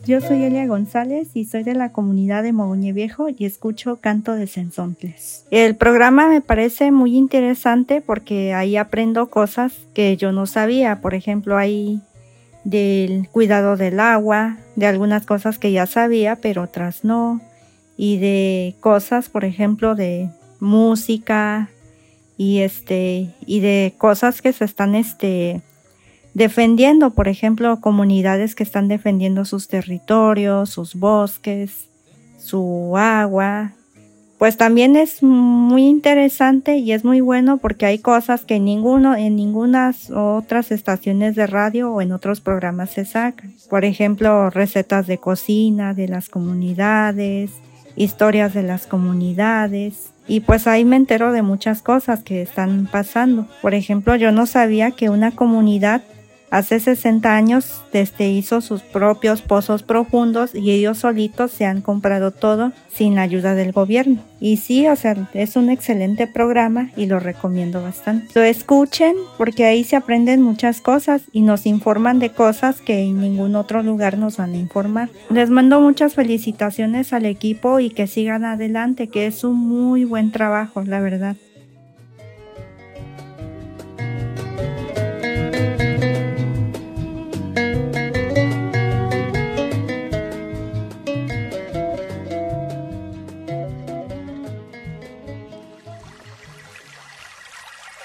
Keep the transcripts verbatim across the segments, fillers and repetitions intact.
Yo soy Elia González y soy de la comunidad de Mogoñe Viejo y escucho Canto de Cenzontles. El programa me parece muy interesante porque ahí aprendo cosas que yo no sabía. Por ejemplo, ahí del cuidado del agua, de algunas cosas que ya sabía, pero otras no. Y de cosas, por ejemplo, de música y este y de cosas que se están este defendiendo, por ejemplo, comunidades que están defendiendo sus territorios, sus bosques, su agua. Pues también es muy interesante y es muy bueno porque hay cosas que en ninguno, en ninguna otras estaciones de radio o en otros programas se sacan. Por ejemplo, recetas de cocina de las comunidades, historias de las comunidades. Y pues ahí me entero de muchas cosas que están pasando. Por ejemplo, yo no sabía que una comunidad hace sesenta años desde hizo sus propios pozos profundos y ellos solitos se han comprado todo sin la ayuda del gobierno. Y sí, o sea, es un excelente programa y lo recomiendo bastante. Lo escuchen porque ahí se aprenden muchas cosas y nos informan de cosas que en ningún otro lugar nos van a informar. Les mando muchas felicitaciones al equipo y que sigan adelante, que es un muy buen trabajo, la verdad.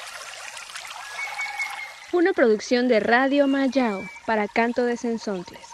Una producción de Radio Mayao para Canto de Cenzontles.